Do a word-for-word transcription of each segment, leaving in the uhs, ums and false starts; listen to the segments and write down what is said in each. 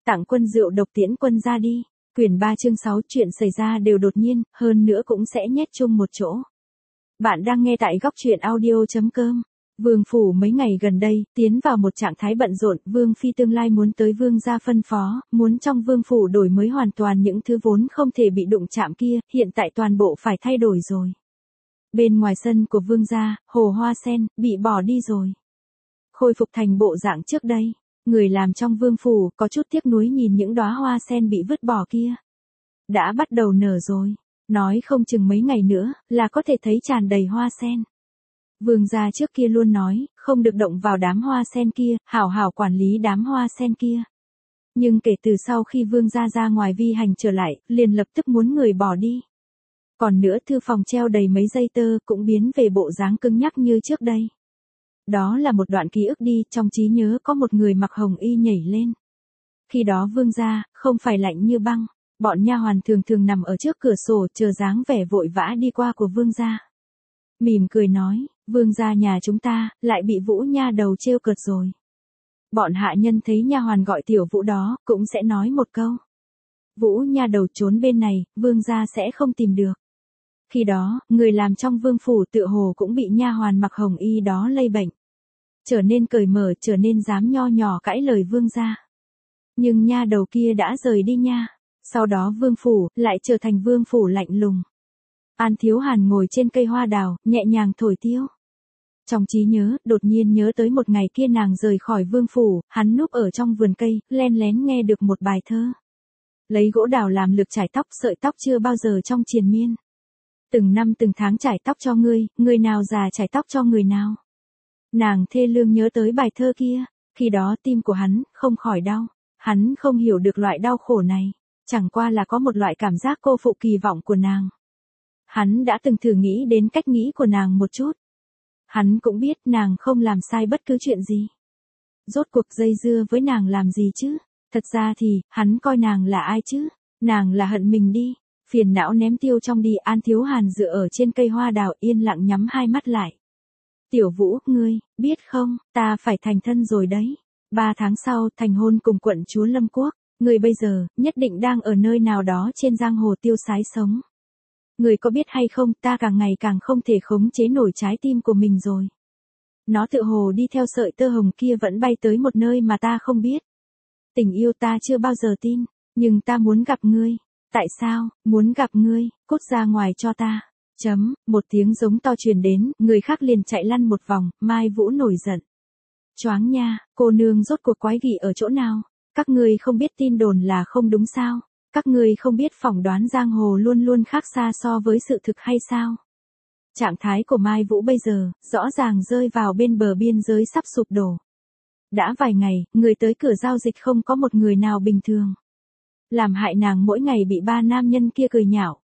Tặng quân rượu độc tiễn quân ra đi. Quyển ba chương sáu, chuyện xảy ra đều đột nhiên, hơn nữa cũng sẽ nhét chung một chỗ. Bạn đang nghe tại góc truyện audio chấm com. Vương phủ mấy ngày gần đây, tiến vào một trạng thái bận rộn, Vương phi tương lai muốn tới vương gia phân phó, muốn trong vương phủ đổi mới hoàn toàn những thứ vốn không thể bị đụng chạm kia, hiện tại toàn bộ phải thay đổi rồi. Bên ngoài sân của vương gia, hồ hoa sen, bị bỏ đi rồi. Khôi phục thành bộ dạng trước đây. Người làm trong vương phủ, có chút tiếc nuối nhìn những đóa hoa sen bị vứt bỏ kia. Đã bắt đầu nở rồi. Nói không chừng mấy ngày nữa, là có thể thấy tràn đầy hoa sen. Vương gia trước kia luôn nói, không được động vào đám hoa sen kia, hảo hảo quản lý đám hoa sen kia. Nhưng kể từ sau khi vương gia ra ngoài vi hành trở lại, liền lập tức muốn người bỏ đi. Còn nữa thư phòng treo đầy mấy dây tơ cũng biến về bộ dáng cứng nhắc như trước đây. Đó là một đoạn ký ức đi, trong trí nhớ có một người mặc hồng y nhảy lên. Khi đó vương gia, không phải lạnh như băng, bọn nha hoàn thường thường nằm ở trước cửa sổ chờ dáng vẻ vội vã đi qua của vương gia. Mỉm cười nói, vương gia nhà chúng ta, lại bị Vũ nha đầu trêu cợt rồi. Bọn hạ nhân thấy nha hoàn gọi tiểu Vũ đó, cũng sẽ nói một câu. Vũ nha đầu trốn bên này, vương gia sẽ không tìm được. Khi đó, người làm trong vương phủ tựa hồ cũng bị nha hoàn mặc hồng y đó lây bệnh. Trở nên cởi mở, trở nên dám nho nhỏ cãi lời vương gia. Nhưng nha đầu kia đã rời đi nha. Sau đó vương phủ, lại trở thành vương phủ lạnh lùng. An Thiếu Hàn ngồi trên cây hoa đào, nhẹ nhàng thổi tiêu. Trong trí nhớ, đột nhiên nhớ tới một ngày kia nàng rời khỏi vương phủ, hắn núp ở trong vườn cây, len lén nghe được một bài thơ. Lấy gỗ đào làm lược trải tóc, sợi tóc chưa bao giờ trong triền miên. Từng năm từng tháng trải tóc cho ngươi, người nào già trải tóc cho người nào. Nàng thê lương nhớ tới bài thơ kia, khi đó tim của hắn, không khỏi đau. Hắn không hiểu được loại đau khổ này, chẳng qua là có một loại cảm giác cô phụ kỳ vọng của nàng. Hắn đã từng thử nghĩ đến cách nghĩ của nàng một chút. Hắn cũng biết nàng không làm sai bất cứ chuyện gì. Rốt cuộc dây dưa với nàng làm gì chứ? Thật ra thì, hắn coi nàng là ai chứ? Nàng là hận mình đi. Phiền não ném tiêu trong đi. An Thiếu Hàn dựa ở trên cây hoa đào yên lặng nhắm hai mắt lại. Tiểu Vũ, ngươi, biết không, ta phải thành thân rồi đấy. Ba tháng sau, thành hôn cùng quận chúa Lâm Quốc. Ngươi bây giờ, nhất định đang ở nơi nào đó trên giang hồ tiêu sái sống. Ngươi có biết hay không, ta càng ngày càng không thể khống chế nổi trái tim của mình rồi. Nó tựa hồ đi theo sợi tơ hồng kia vẫn bay tới một nơi mà ta không biết. Tình yêu ta chưa bao giờ tin, nhưng ta muốn gặp ngươi. Tại sao, muốn gặp ngươi, cút ra ngoài cho ta. Chấm, một tiếng giống to truyền đến, người khác liền chạy lăn một vòng, Mai Vũ nổi giận. Choáng nha, cô nương rốt cuộc quái gỉ ở chỗ nào? Các ngươi không biết tin đồn là không đúng sao? Các ngươi không biết phỏng đoán giang hồ luôn luôn khác xa so với sự thực hay sao? Trạng thái của Mai Vũ bây giờ, rõ ràng rơi vào bên bờ biên giới sắp sụp đổ. Đã vài ngày, người tới cửa giao dịch không có một người nào bình thường. Làm hại nàng mỗi ngày bị ba nam nhân kia cười nhạo.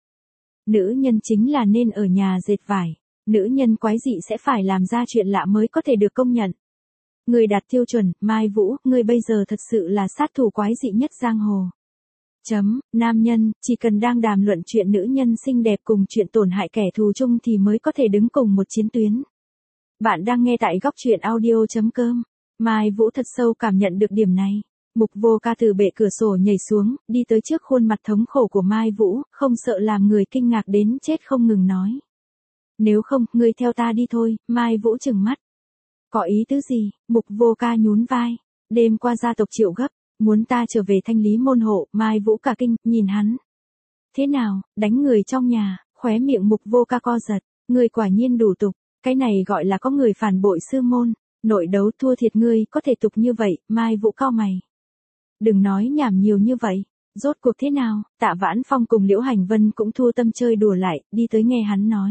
Nữ nhân chính là nên ở nhà dệt vải. Nữ nhân quái dị sẽ phải làm ra chuyện lạ mới có thể được công nhận. Người đạt tiêu chuẩn, Mai Vũ, người bây giờ thật sự là sát thủ quái dị nhất giang hồ. Chấm, nam nhân, chỉ cần đang đàm luận chuyện nữ nhân xinh đẹp cùng chuyện tổn hại kẻ thù chung thì mới có thể đứng cùng một chiến tuyến. Bạn đang nghe tại góc truyện audio chấm com. Mai Vũ thật sâu cảm nhận được điểm này. Mục Vô Ca từ bệ cửa sổ nhảy xuống, đi tới trước khuôn mặt thống khổ của Mai Vũ, không sợ làm người kinh ngạc đến chết không ngừng nói. Nếu không, ngươi theo ta đi thôi. Mai Vũ trừng mắt. Có ý tứ gì? Mục Vô Ca nhún vai. Đêm qua gia tộc Triệu gấp, muốn ta trở về thanh lý môn hộ. Mai Vũ cả kinh, nhìn hắn. Thế nào, đánh người trong nhà? Khóe miệng Mục Vô Ca co giật. Ngươi quả nhiên đủ tục, cái này gọi là có người phản bội sư môn. Nội đấu thua thiệt ngươi, có thể tục như vậy. Mai Vũ cau mày. Đừng nói nhảm nhiều như vậy. Rốt cuộc thế nào? Tạ Vãn Phong cùng Liễu Hành Vân cũng thua tâm chơi đùa lại, đi tới nghe hắn nói.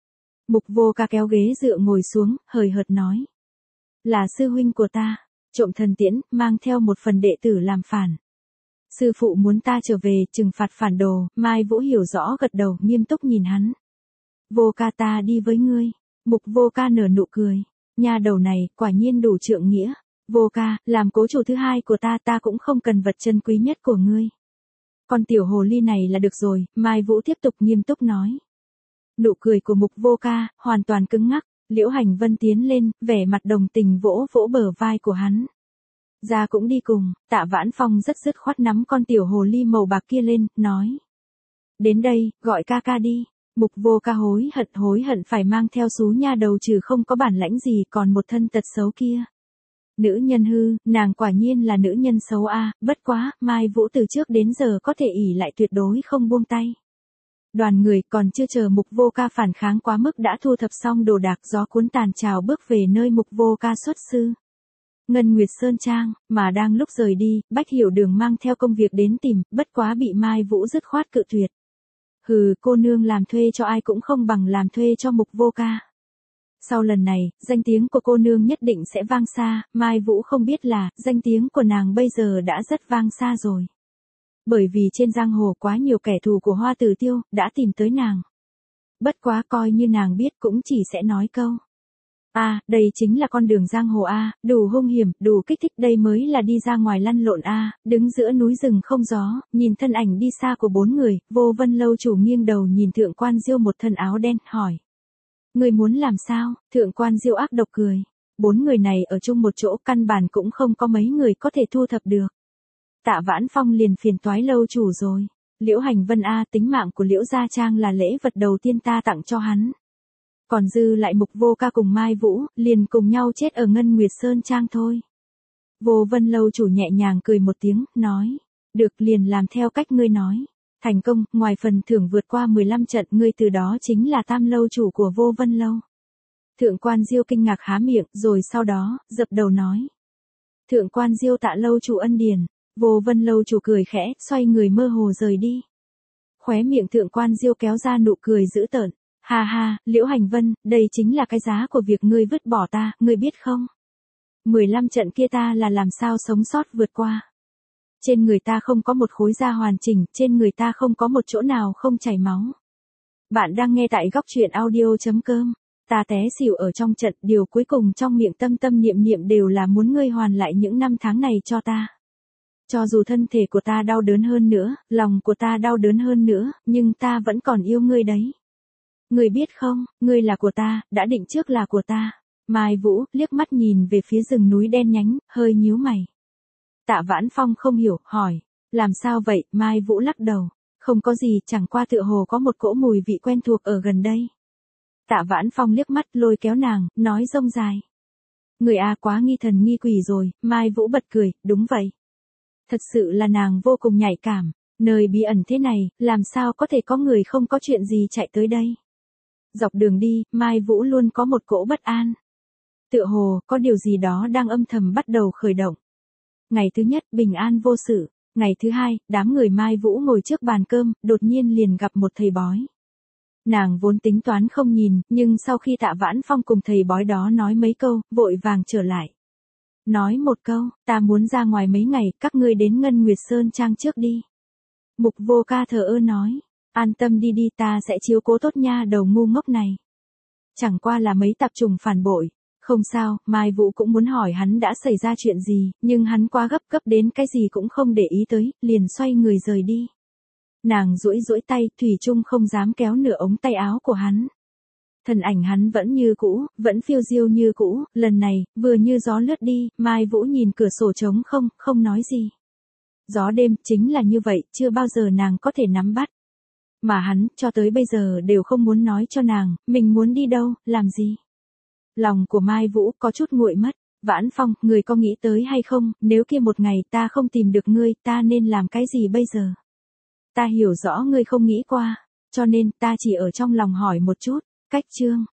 Mục Vô Ca kéo ghế dựa ngồi xuống, hời hợt nói. Là sư huynh của ta, trộm thần tiễn, mang theo một phần đệ tử làm phản. Sư phụ muốn ta trở về, trừng phạt phản đồ. Mai Vũ hiểu rõ gật đầu, nghiêm túc nhìn hắn. Vô Ca, ta đi với ngươi. Mục Vô Ca nở nụ cười. Nha đầu này, quả nhiên đủ trượng nghĩa. Vô Ca, làm cố chủ thứ hai của ta, ta cũng không cần vật chân quý nhất của ngươi. Con tiểu hồ ly này là được rồi. Mai Vũ tiếp tục nghiêm túc nói. Nụ cười của Mục Vô Ca, hoàn toàn cứng ngắc. Liễu Hành Vân tiến lên, vẻ mặt đồng tình vỗ vỗ bờ vai của hắn. Ra cũng đi cùng, Tạ Vãn Phong rất dứt khoát nắm con tiểu hồ ly màu bạc kia lên, nói. Đến đây, gọi ca ca đi. Mục Vô Ca hối hận hối hận phải mang theo xú nha đầu trừ không có bản lãnh gì còn một thân tật xấu kia. Nữ nhân hư, nàng quả nhiên là nữ nhân xấu a, à, bất quá, Mai Vũ từ trước đến giờ có thể ỷ lại tuyệt đối không buông tay. Đoàn người còn chưa chờ Mục Vô Ca phản kháng quá mức đã thu thập xong đồ đạc, gió cuốn tàn trào bước về nơi Mục Vô Ca xuất sư. Ngân Nguyệt Sơn Trang, mà đang lúc rời đi, Bách Hiểu Đường mang theo công việc đến tìm, bất quá bị Mai Vũ dứt khoát cự tuyệt. Hừ, cô nương làm thuê cho ai cũng không bằng làm thuê cho Mục Vô Ca. Sau lần này, danh tiếng của cô nương nhất định sẽ vang xa, Mai Vũ không biết là, danh tiếng của nàng bây giờ đã rất vang xa rồi. Bởi vì trên giang hồ quá nhiều kẻ thù của Hoa Tử Tiêu, đã tìm tới nàng. Bất quá coi như nàng biết cũng chỉ sẽ nói câu. A, à, đây chính là con đường giang hồ A, à, đủ hung hiểm, đủ kích thích, đây mới là đi ra ngoài lăn lộn A, à, đứng giữa núi rừng không gió, nhìn thân ảnh đi xa của bốn người, Vô Vân lâu chủ nghiêng đầu nhìn Thượng Quan Diêu một thân áo đen, hỏi. Người muốn làm sao? Thượng Quan Diêu ác độc cười. Bốn người này ở chung một chỗ căn bản cũng không có mấy người có thể thu thập được. Tạ Vãn Phong liền phiền toái lâu chủ rồi. Liễu Hành Vân A, tính mạng của Liễu Gia Trang là lễ vật đầu tiên ta tặng cho hắn. Còn dư lại Mục Vô Ca cùng Mai Vũ, liền cùng nhau chết ở Ngân Nguyệt Sơn Trang thôi. Vô Vân lâu chủ nhẹ nhàng cười một tiếng, nói. Được, liền làm theo cách ngươi nói. Thành công, ngoài phần thưởng vượt qua mười lăm trận, ngươi từ đó chính là tam lâu chủ của Vô Vân lâu. Thượng Quan Diêu kinh ngạc há miệng, rồi sau đó, dập đầu nói. Thượng Quan Diêu tạ lâu chủ ân điển. Vô Vân lâu chủ cười khẽ, xoay người mơ hồ rời đi. Khóe miệng Thượng Quan Diêu kéo ra nụ cười dữ tợn. Ha ha, Liễu Hành Vân, đây chính là cái giá của việc ngươi vứt bỏ ta, ngươi biết không? mười lăm trận kia ta là làm sao sống sót vượt qua. Trên người ta không có một khối da hoàn chỉnh, trên người ta không có một chỗ nào không chảy máu. Bạn đang nghe tại góc truyện audio chấm com. Ta té xỉu ở trong trận, điều cuối cùng trong miệng tâm tâm niệm niệm đều là muốn ngươi hoàn lại những năm tháng này cho ta. Cho dù thân thể của ta đau đớn hơn nữa, lòng của ta đau đớn hơn nữa, nhưng ta vẫn còn yêu ngươi đấy. Ngươi biết không, ngươi là của ta, đã định trước là của ta. Mai Vũ liếc mắt nhìn về phía rừng núi đen nhánh, hơi nhíu mày. Tạ Vãn Phong không hiểu, hỏi. Làm sao vậy? Mai Vũ lắc đầu. Không có gì, chẳng qua tựa hồ có một cỗ mùi vị quen thuộc ở gần đây. Tạ Vãn Phong liếc mắt lôi kéo nàng, nói rông dài. Người A quá nghi thần nghi quỷ rồi, Mai Vũ bật cười, đúng vậy. Thật sự là nàng vô cùng nhạy cảm, nơi bí ẩn thế này, làm sao có thể có người không có chuyện gì chạy tới đây. Dọc đường đi, Mai Vũ luôn có một cỗ bất an. Tựa hồ, có điều gì đó đang âm thầm bắt đầu khởi động. Ngày thứ nhất, bình an vô sự. Ngày thứ hai, đám người Mai Vũ ngồi trước bàn cơm, đột nhiên liền gặp một thầy bói. Nàng vốn tính toán không nhìn, nhưng sau khi Tạ Vãn Phong cùng thầy bói đó nói mấy câu, vội vàng trở lại. Nói một câu, ta muốn ra ngoài mấy ngày, các ngươi đến Ngân Nguyệt Sơn Trang trước đi. Mục Vô Ca thờ ơ nói, an tâm đi đi, ta sẽ chiếu cố tốt nha đầu ngu ngốc này. Chẳng qua là mấy tạp trùng phản bội. Không sao, Mai Vũ cũng muốn hỏi hắn đã xảy ra chuyện gì, nhưng hắn quá gấp gấp đến cái gì cũng không để ý tới, liền xoay người rời đi. Nàng duỗi duỗi tay, thủy chung không dám kéo nửa ống tay áo của hắn. Thân ảnh hắn vẫn như cũ, vẫn phiêu diêu như cũ, lần này, vừa như gió lướt đi, Mai Vũ nhìn cửa sổ trống không, không nói gì. Gió đêm, chính là như vậy, chưa bao giờ nàng có thể nắm bắt. Mà hắn, cho tới bây giờ đều không muốn nói cho nàng, mình muốn đi đâu, làm gì. Lòng của Mai Vũ có chút nguội mất. Vãn Phong, người có nghĩ tới hay không, nếu kia một ngày ta không tìm được ngươi, ta nên làm cái gì bây giờ? Ta hiểu rõ ngươi không nghĩ qua, cho nên ta chỉ ở trong lòng hỏi một chút. Cách chương